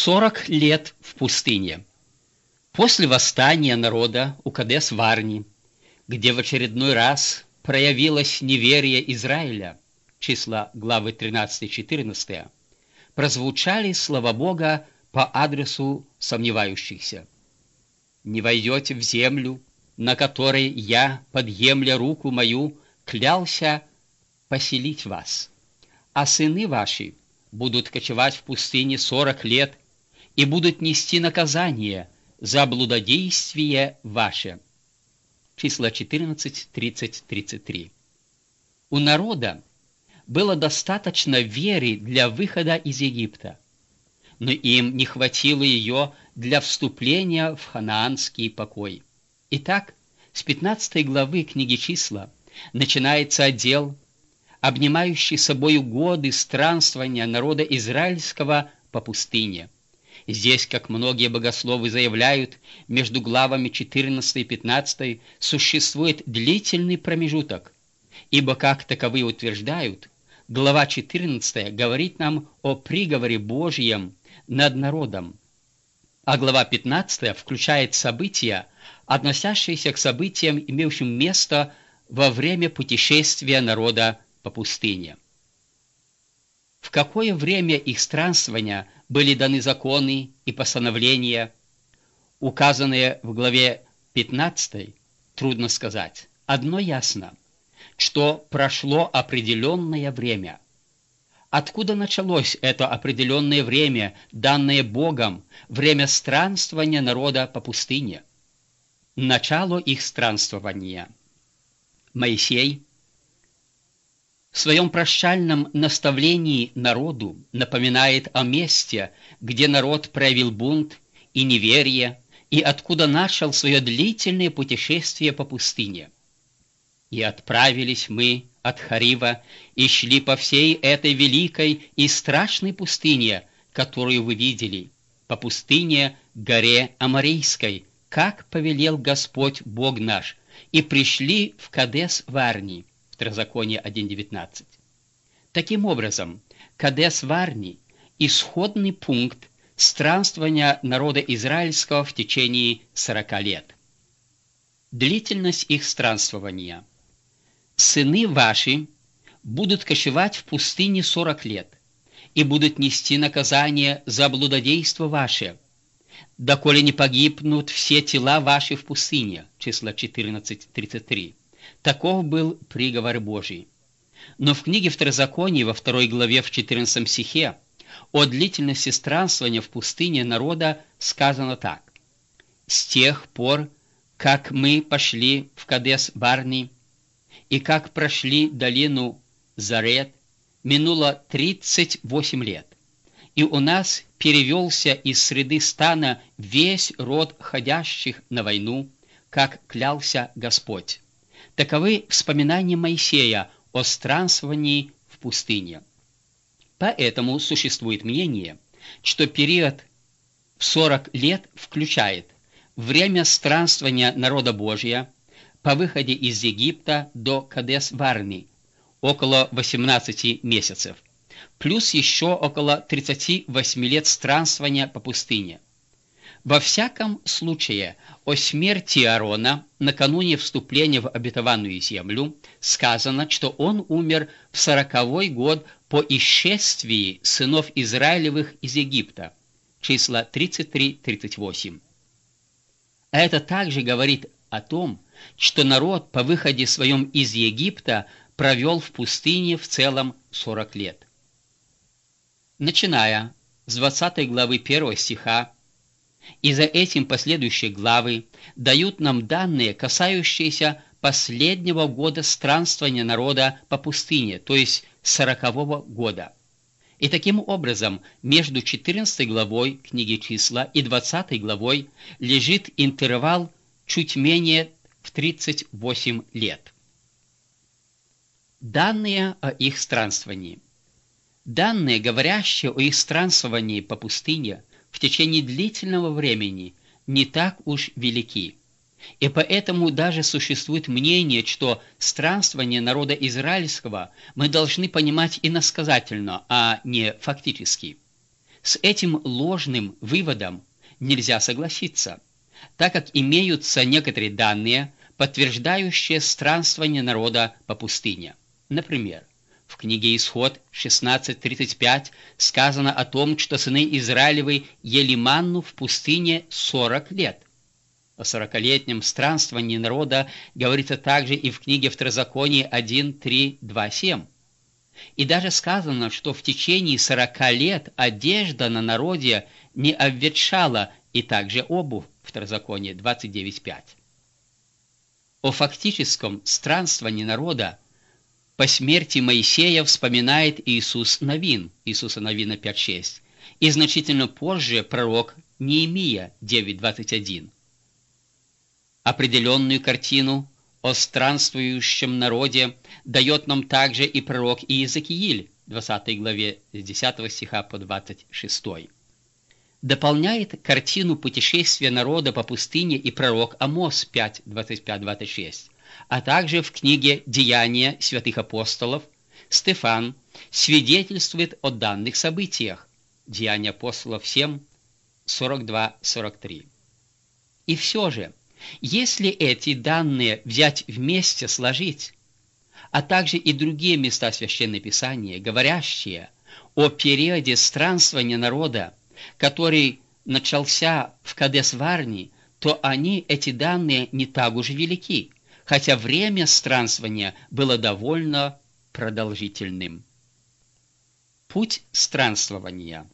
40 лет в пустыне. После восстания народа у Кадес-Варни, где в очередной раз проявилось неверие Израиля, числа главы 13-14, прозвучали слова Бога по адресу сомневающихся. «Не войдете в землю, на которой я, подъемля руку мою, клялся поселить вас, а сыны ваши будут кочевать в пустыне 40 лет и будут нести наказание за блудодействие ваше». Числа 14, 30, 33. У народа было достаточно веры для выхода из Египта, но им не хватило ее для вступления в ханаанский покой. Итак, с 15 главы книги «Числа» начинается отдел, обнимающий собою годы странствования народа израильского по пустыне. Здесь, как многие богословы заявляют, между главами 14 и 15 существует длительный промежуток, ибо, как таковые утверждают, глава 14 говорит нам о приговоре Божьем над народом, а глава 15 включает события, относящиеся к событиям, имевшим место во время путешествия народа по пустыне. В какое время их странствования были даны законы и постановления, указанные в главе 15, трудно сказать. Одно ясно, что прошло определенное время. Откуда началось это определенное время, данное Богом, время странствования народа по пустыне? Начало их странствования. Моисей в своем прощальном наставлении народу напоминает о месте, где народ проявил бунт и неверие, и откуда начал свое длительное путешествие по пустыне. «И отправились мы от Харива и шли по всей этой великой и страшной пустыне, которую вы видели, по пустыне горе Аморейской, как повелел Господь Бог наш, и пришли в Кадес-Варни». Второзаконие 1.19. Таким образом, Кадес-Варни – исходный пункт странствования народа израильского в течение 40 лет. Длительность их странствования. «Сыны ваши будут кочевать в пустыне 40 лет и будут нести наказание за блудодейство ваше, доколе не погибнут все тела ваши в пустыне». Числа 14:33. Таков был приговор Божий. Но в книге Второзакония во 2 главе в 14 стихе о длительности странствования в пустыне народа сказано так: «С тех пор, как мы пошли в Кадес-Барни и как прошли долину Зарет, минуло 38 лет, и у нас перевелся из среды стана весь род ходящих на войну, как клялся Господь». Таковы вспоминания Моисея о странствовании в пустыне. Поэтому существует мнение, что период в 40 лет включает время странствования народа Божия по выходе из Египта до Кадес-Варни, около 18 месяцев, плюс еще около 38 лет странствования по пустыне. Во всяком случае, о смерти Аарона накануне вступления в обетованную землю сказано, что он умер в 40-й год по исшествии сынов Израилевых из Египта. Числа 33-38. А это также говорит о том, что народ по выходе своем из Египта провел в пустыне в целом 40 лет. Начиная с 20 главы 1 стиха, и за этим последующие главы дают нам данные, касающиеся последнего года странствования народа по пустыне, то есть 40-го года. И таким образом между 14 главой книги «Числа» и 20 главой лежит интервал чуть менее в 38 лет. Данные о их странствовании. Данные, говорящие о их странствовании по пустыне, в течение длительного времени не так уж велики. И поэтому даже существует мнение, что странствование народа израильского мы должны понимать иносказательно, а не фактически. С этим ложным выводом нельзя согласиться, так как имеются некоторые данные, подтверждающие странствование народа по пустыне. Например, в книге Исход 16:35 сказано о том, что сыны Израилевы ели манну в пустыне 40 лет. О 40-летнем странствовании народа говорится также и в книге Второзаконие 1:3-2-7. И даже сказано, что в течение 40 лет одежда на народе не обветшала, и также обувь, Второзаконие 29:5. О фактическом странствовании народа по смерти Моисея вспоминает Иисус Навин, Иисуса Навина 5:6, и значительно позже пророк Неемия 9:21. Определенную картину о странствующем народе дает нам также и пророк Иезекииль, 20 главе с 10 стиха по 26. Дополняет картину путешествия народа по пустыне и пророк Амос 5:25-26, а также в книге «Деяния святых апостолов» Стефан свидетельствует о данных событиях. Деяния апостолов 7:42-43. И все же, если эти данные взять вместе, сложить, а также и другие места Священного Писания, говорящие о периоде странствования народа, который начался в Кадес-Варне, то они, эти данные, не так уж велики, хотя время странствования было довольно продолжительным. Путь странствования.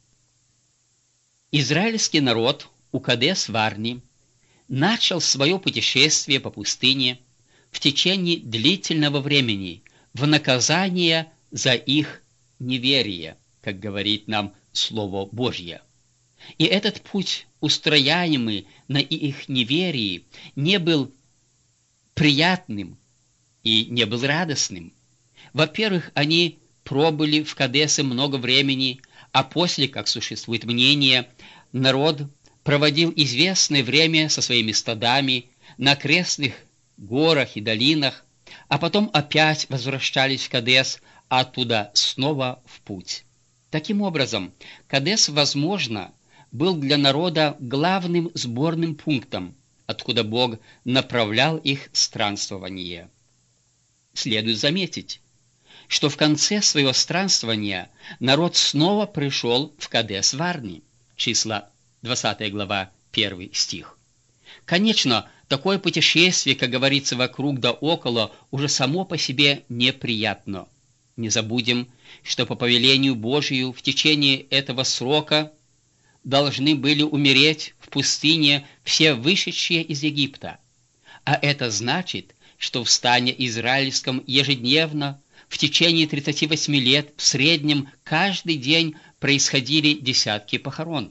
Израильский народ у Кадес-Варни начал свое путешествие по пустыне в течение длительного времени в наказание за их неверие, как говорит нам Слово Божье. И этот путь, устрояемый на их неверии, не был приятным и не был радостным. Во-первых, они пробыли в Кадесе много времени, а после, как существует мнение, народ проводил известное время со своими стадами на окрестных горах и долинах, а потом опять возвращались в Кадес, а оттуда снова в путь. Таким образом, Кадес, возможно, был для народа главным сборным пунктом, откуда Бог направлял их странствование. Следует заметить, что в конце своего странствования народ снова пришел в Кадес-Варни, числа 20 глава, 1 стих. Конечно, такое путешествие, как говорится, вокруг да около, уже само по себе неприятно. Не забудем, что по повелению Божию в течение этого срока должны были умереть в пустыне все вышедшие из Египта. А это значит, что в стане израильском ежедневно в течение 38 лет в среднем каждый день происходили десятки похорон.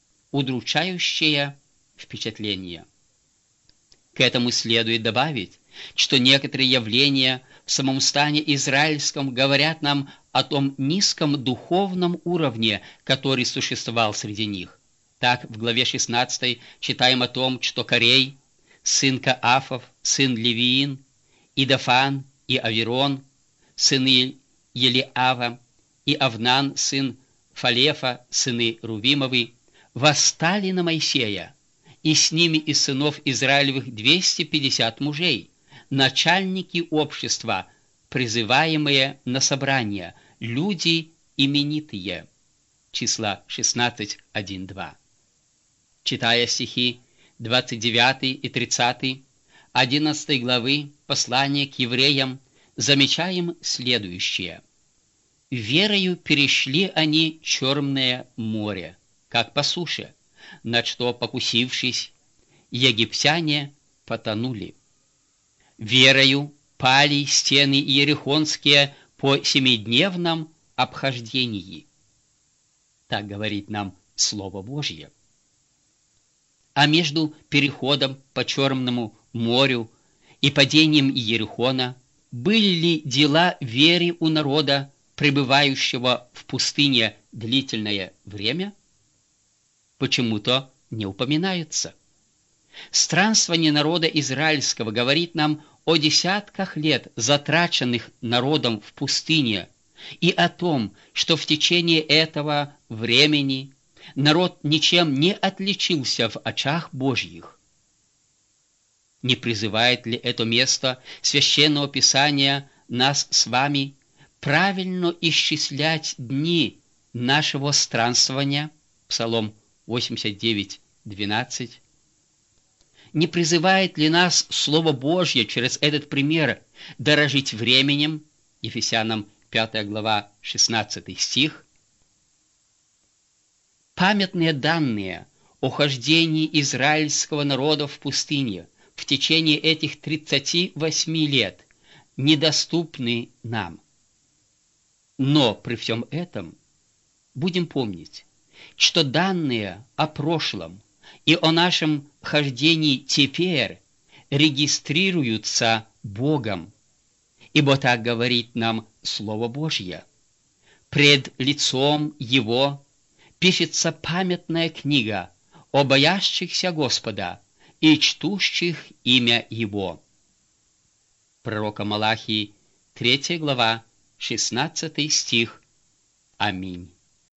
Удручающее впечатление. К этому следует добавить, что некоторые явления в самом стане израильском говорят нам о том низком духовном уровне, который существовал среди них. Так, в главе 16 читаем о том, что Корей, сын Каафов, сын Левиин, и Дафан, и Аверон, сыны Елиава, и Авнан, сын Фалефа, сыны Рувимовы, восстали на Моисея, и с ними из сынов Израилевых 250 мужей, начальники общества, призываемые на собрание, люди именитые. Числа 16:1-2. Читая стихи 29 и 30, 11 главы послания к евреям, замечаем следующее. «Верою перешли они Черное море, как по суше, на что, покусившись, египтяне потонули. Верою пали стены иерихонские по семидневном обхождении». Так говорит нам Слово Божье. А между переходом по Черному морю и падением Иерихона были ли дела веры у народа, пребывающего в пустыне длительное время? Почему-то не упоминаются. Странствование народа израильского говорит нам о десятках лет, затраченных народом в пустыне, и о том, что в течение этого времени народ ничем не отличился в очах Божьих. Не призывает ли это место Священного Писания нас с вами правильно исчислять дни нашего странствования? Псалом 89:12. Не призывает ли нас Слово Божье через этот пример дорожить временем? Ефесянам 5 глава 16 стих. Памятные данные о хождении израильского народа в пустыне в течение этих 38 лет недоступны нам. Но при всем этом будем помнить, что данные о прошлом и о нашем хождении теперь регистрируются Богом, ибо так говорит нам Слово Божье. Пред лицом Его пишется памятная книга о боящихся Господа и чтущих имя Его. Пророка Малахии, 3 глава, 16 стих. Аминь.